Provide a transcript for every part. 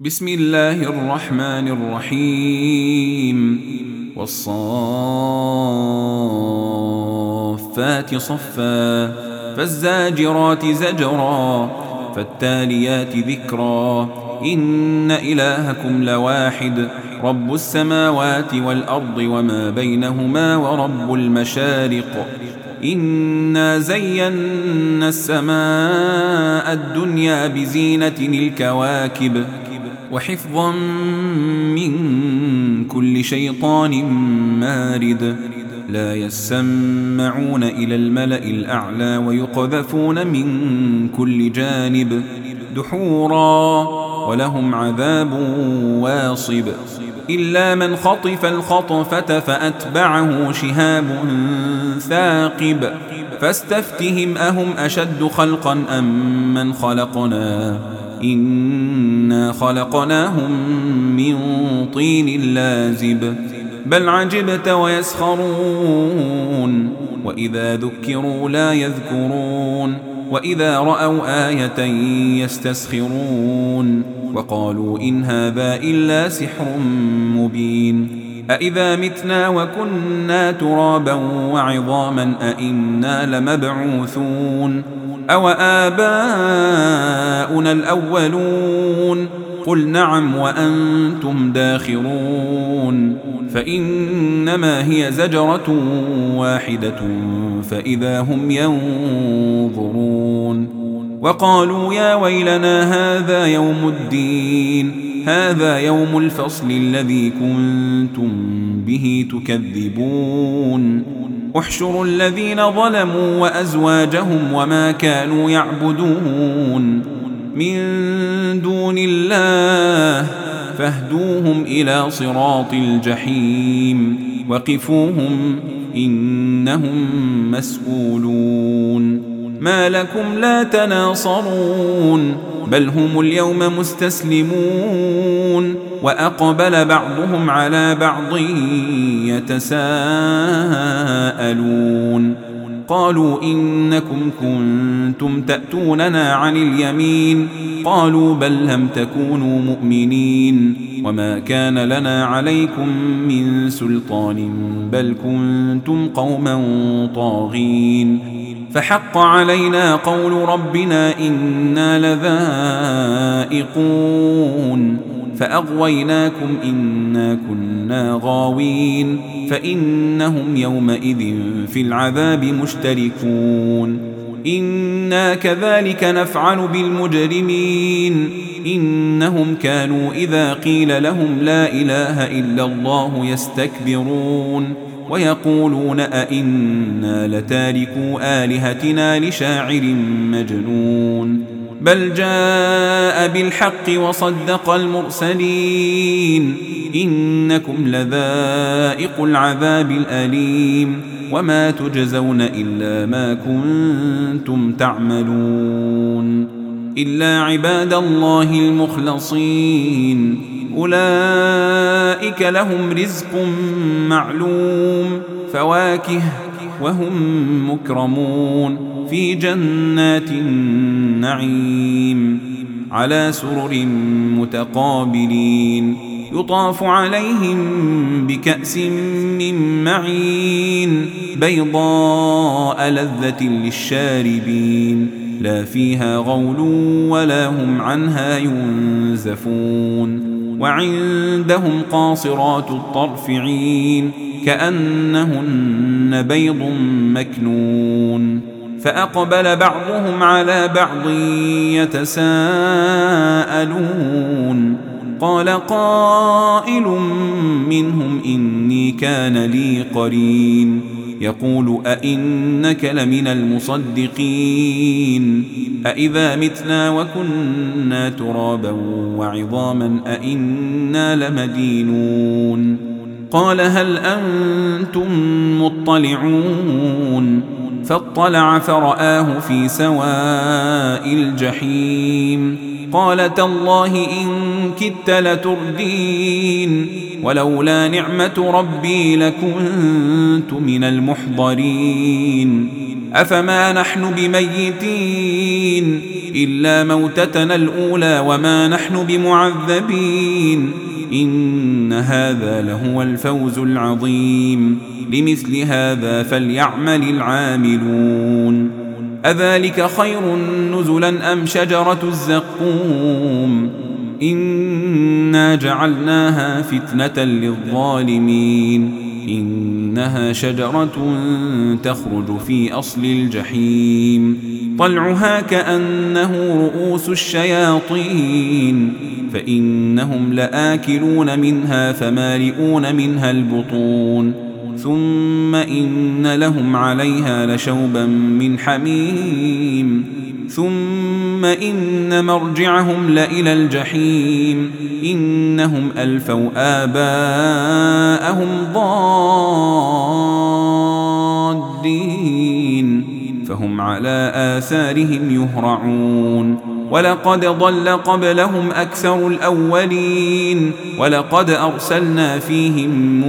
بسم الله الرحمن الرحيم والصافات صفا فالزاجرات زجرا فالتاليات ذكرا إن إلهكم لواحد رب السماوات والأرض وما بينهما ورب المشارق إنا زينا السماء الدنيا بزينة الكواكب وحفظا من كل شيطان مارد لا يسمعون إلى الملأ الأعلى ويقذفون من كل جانب دحورا ولهم عذاب واصب إلا من خطف الخطفة فأتبعه شهاب ثاقب فاستفتهم أهم أشد خلقا أم من خلقنا إنا خلقناهم من طين لازب بل عجبت ويسخرون وإذا ذكروا لا يذكرون وإذا رأوا آية يستسخرون وقالوا إن هذا إلا سحر مبين أإذا متنا وكنا ترابا وعظاما أإنا لمبعوثون أو آباؤنا الأولون قل نعم وأنتم داخرون فإنما هي زجرة واحدة فإذا هم ينظرون وقالوا يا ويلنا هذا يوم الدين هذا يوم الفصل الذي كنتم به تكذبون احشروا الذين ظلموا وأزواجهم وما كانوا يعبدون من دون الله فاهدوهم إلى صراط الجحيم وقفوهم إنهم مسؤولون ما لكم لا تناصرون بل هم اليوم مستسلمون وأقبل بعضهم على بعض يتساءلون قالوا إنكم كنتم تأتوننا عن اليمين قالوا بل لم تكونوا مؤمنين وما كان لنا عليكم من سلطان بل كنتم قوما طاغين فحق علينا قول ربنا إنا لذائقون فأغويناكم إنا كنا غاوين فإنهم يومئذ في العذاب مشتركون إنا كذلك نفعل بالمجرمين إنهم كانوا إذا قيل لهم لا إله إلا الله يستكبرون ويقولون أئنا لتاركوا آلهتنا لشاعر مجنون بل جاء بالحق وصدق المرسلين إنكم لذائق العذاب الأليم وما تجزون إلا ما كنتم تعملون إلا عباد الله المخلصين أولئك لهم رزق معلوم فواكه وهم مكرمون في جنات النعيم على سرر متقابلين يطاف عليهم بكأس من معين بيضاء لذة للشاربين لا فيها غول ولا هم عنها ينزفون وعندهم قاصرات الطرف عين كأنهن بيض مكنون فأقبل بعضهم على بعض يتساءلون قال قائل منهم إني كان لي قرين يقول أئنك لمن المصدقين أئذا متنا وكنا ترابا وعظاما أئنا لمدينون قال هل أنتم مطلعون فاطلع فرآه في سواء الجحيم قال تالله إن كدت لتردين ولولا نعمة ربي لكنت من المحضرين أفما نحن بميتين إلا موتتنا الأولى وما نحن بمعذبين إن هذا لهو الفوز العظيم لمثل هذا فليعمل العاملون أذلك خير نزلا أم شجرة الزقوم إنا جعلناها فتنة للظالمين إنها شجرة تخرج في أصل الجحيم طلعها كأنه رؤوس الشياطين فإنهم لآكلون منها فمالئون منها البطون ثم إن لهم عليها لشوبا من حميم ثم إن مرجعهم لإلى الجحيم إنهم ألفوا آباءهم ضالين فهم على آثارهم يهرعون ولقد ضل قبلهم أكثر الأولين ولقد أرسلنا فيهم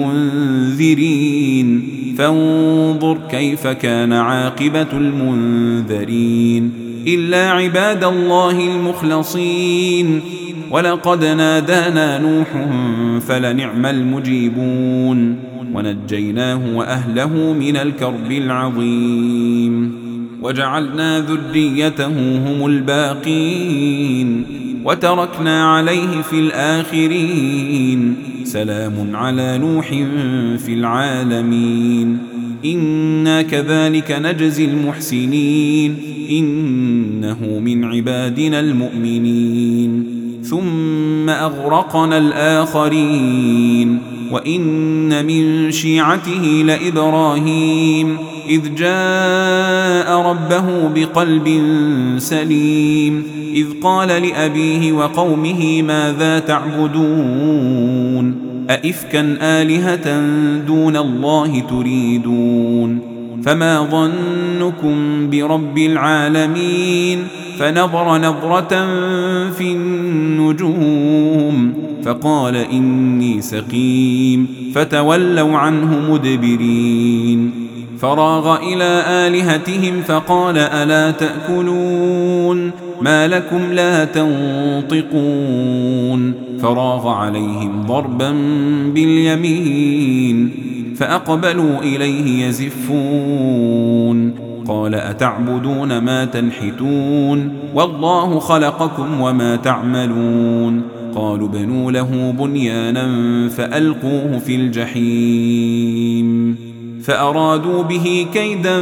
منذرين فانظر كيف كان عاقبة المنذرين إلا عباد الله المخلصين ولقد نادانا نوح فلنعم المجيبون ونجيناه وأهله من الكرب العظيم وجعلنا ذريته هم الباقين وتركنا عليه في الآخرين سلام على نوح في العالمين إنا كذلك نجزي المحسنين إنه من عبادنا المؤمنين ثم أغرقنا الآخرين وإن من شيعته لإبراهيم إذ جاء ربه بقلب سليم إذ قال لأبيه وقومه ماذا تعبدون أئفكا آلهة دون الله تريدون فما ظنكم برب العالمين فنظر نظرة في النجوم فقال إني سقيم فتولوا عنه مدبرين فراغ إلى آلهتهم فقال ألا تأكلون ما لكم لا تنطقون فراغ عليهم ضربا باليمين فأقبلوا إليه يزفون قال أتعبدون ما تنحتون والله خلقكم وما تعملون قالوا بنوا له بنيانا فألقوه في الجحيم فأرادوا به كيدا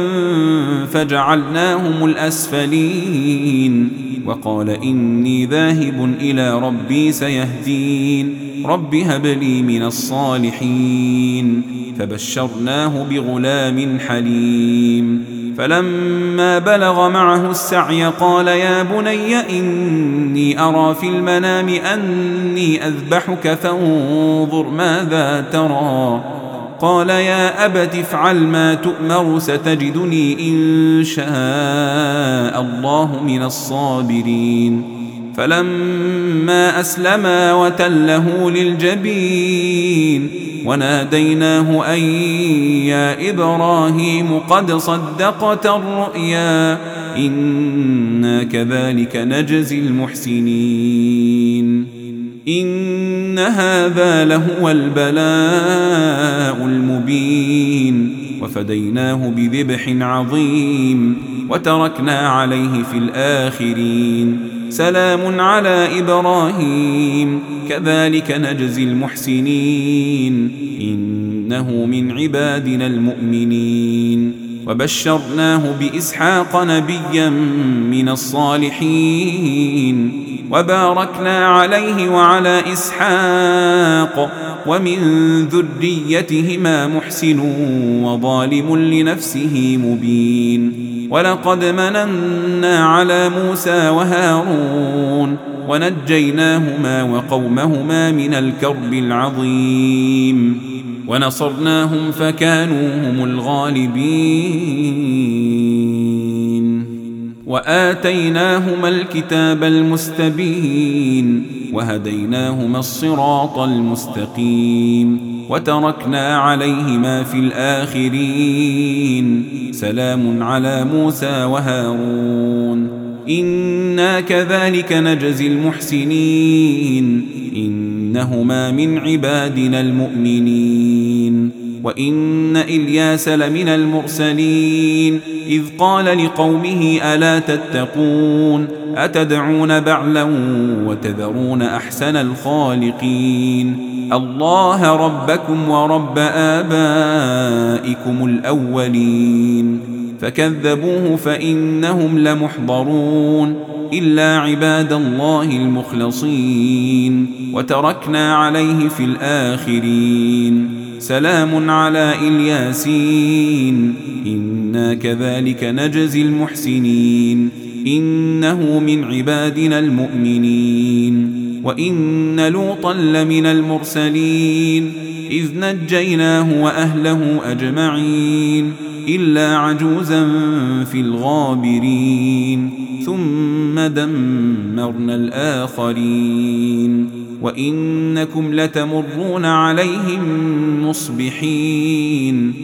فجعلناهم الأسفلين وقال إني ذاهب إلى ربي سيهدين رب هب لي من الصالحين فبشرناه بغلام حليم فلما بلغ معه السعي قال يا بني إني أرى في المنام أني أذبحك فانظر ماذا ترى قال يا أبت افعل ما تؤمر ستجدني إن شاء الله من الصابرين فلما أسلما وتله للجبين وناديناه أن يا إبراهيم قد صدقت الرؤيا إنا كذلك نجزي المحسنين إن هذا لهو البلاء المبين وفديناه بذبح عظيم وتركنا عليه في الآخرين سلام على إبراهيم كذلك نجزي المحسنين إنه من عبادنا المؤمنين وبشرناه بإسحاق نبيا من الصالحين وباركنا عليه وعلى إسحاق ومن ذريتهما محسن وظالم لنفسه مبين ولقد مننا على موسى وهارون ونجيناهما وقومهما من الكرب العظيم ونصرناهم فكانوا هم الغالبين وآتيناهما الكتاب المستبين وهديناهما الصراط المستقيم وتركنا عليهما في الآخرين سلام على موسى وهارون إنا كذلك نجزي المحسنين إنهما من عبادنا المؤمنين وإن إلياس لمن المرسلين إذ قال لقومه ألا تتقون أتدعون بعلا وتذرون أحسن الخالقين الله ربكم ورب آبائكم الأولين فكذبوه فإنهم لمحضرون إلا عباد الله المخلصين وتركنا عليه في الآخرين سلام على الياسين إنا كذلك نجزي المحسنين إنه من عبادنا المؤمنين وإن لوطا لمن المرسلين إذ نجيناه وأهله أجمعين إلا عجوزا في الغابرين ثم دمرنا الآخرين وإنكم لتمرون عليهم مصبحين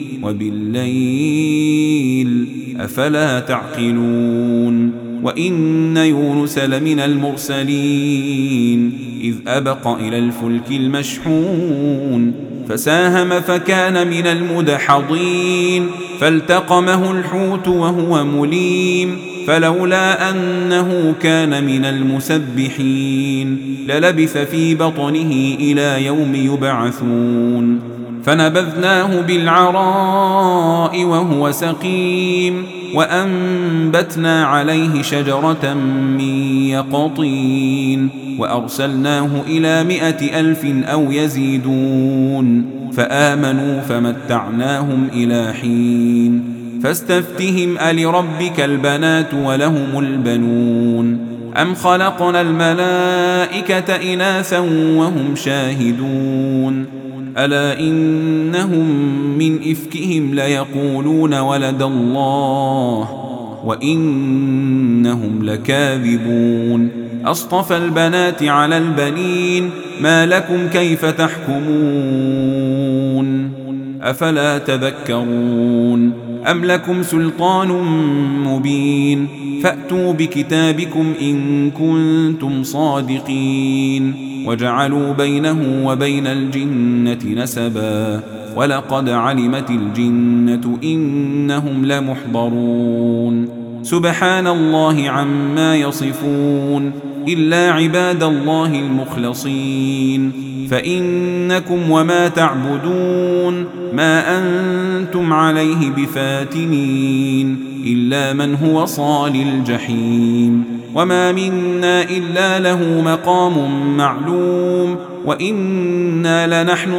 وبالليل أفلا تعقلون وإن يونس لمن المرسلين إذ أبق إلى الفلك المشحون فساهم فكان من المدحضين فالتقمه الحوت وهو مليم فلولا أنه كان من المسبحين للبث في بطنه إلى يوم يبعثون فنبذناه بالعراء وهو سقيم وأنبتنا عليه شجرة من يقطين وأرسلناه إلى 100,000 أو يزيدون فآمنوا فمتعناهم إلى حين فاستفتهم ألربك البنات ولهم البنون أم خلقنا الملائكة إناثا وهم شاهدون ألا إنهم من إفكهم ليقولون ولد الله وإنهم لكاذبون أصطفى البنات على البنين ما لكم كيف تحكمون أفلا تذكرون أم لكم سلطان مبين فأتوا بكتابكم إن كنتم صادقين وجعلوا بينه وبين الجنة نسبا ولقد علمت الجنة إنهم لمحضرون سبحان الله عما يصفون إلا عباد الله المخلصين فإنكم وما تعبدون ما أنتم عليه بفاتنين إلا من هو صال الجحيم وما منا إلا له مقام معلوم وإنا لنحن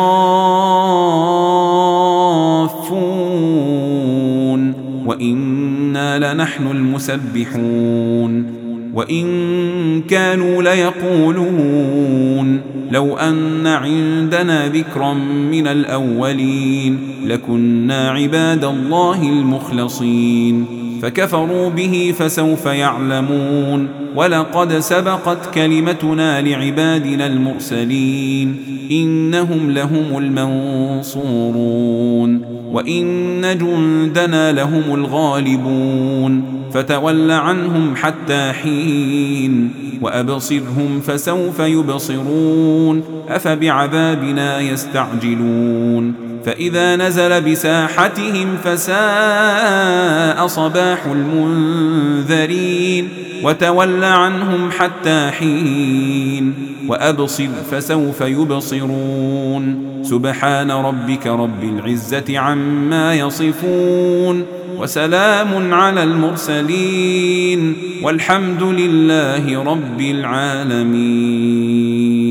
الصافون وإنا لنحن المسبحون وإن كانوا ليقولون لو أن عندنا ذكرا من الأولين لكنا عباد الله المخلصين فكفروا به فسوف يعلمون ولقد سبقت كلمتنا لعبادنا المرسلين إنهم لهم المنصورون وإن جندنا لهم الغالبون فتول عنهم حتى حين وأبصرهم فسوف يبصرون أفبعذابنا يستعجلون فإذا نزل بساحتهم فساء صباح المنذرين وتول عنهم حتى حين وأبصر فسوف يبصرون سبحان ربك رب العزة عما يصفون وسلام على المرسلين والحمد لله رب العالمين.